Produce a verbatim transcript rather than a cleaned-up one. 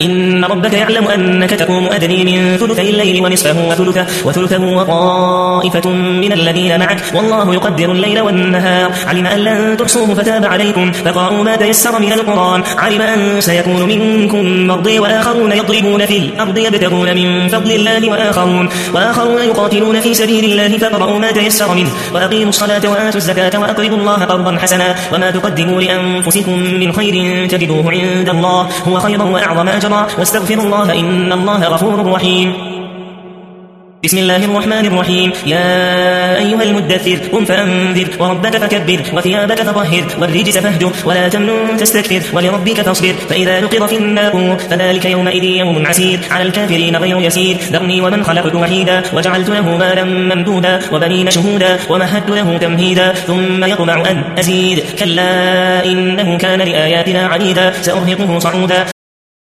إن ربك يعلم أنك تقوم أدني من ثلثي الليل ونصفه وثلثه, وثلثه وطائفة من الذين معك والله يقدر الليل والنهار علم أن لن تحصوه فتاب عليكم فقرأوا ما تيسر من القرآن علم أن سيكون منكم مرضى وآخرون يضربون في الأرض يبتغون من فضل الله وآخرون, وآخرون يقاتلون في سبيل الله فقرأوا ما تيسر منه وأقيموا الصلاة وآتوا الزكاة وأقرضوا الله قرضا حسنا وما تقدموا لأنفسكم من خير تجدوه عند الله هو خيرا وأعظم أجرا واستغفروا الله إن الله غفور رحيم. بسم الله الرحمن الرحيم. يا أيها المدثر قم فأنذر وربك فكبر وثيابك فطهر والرجس فاهجر ولا تمنن تستكثر ولربك فاصبر فإذا نقر في الناقور فذلك يومئذ يوم عسير على الكافرين غير يسير ذرني ومن خلقت وحيدا وجعلت له مالا ممدودا وبنين شهودا ومهدت له تمهيدا ثم يطمع أن أزيد كلا إنه كان لآياتنا عنيدا سأرهقه صعودا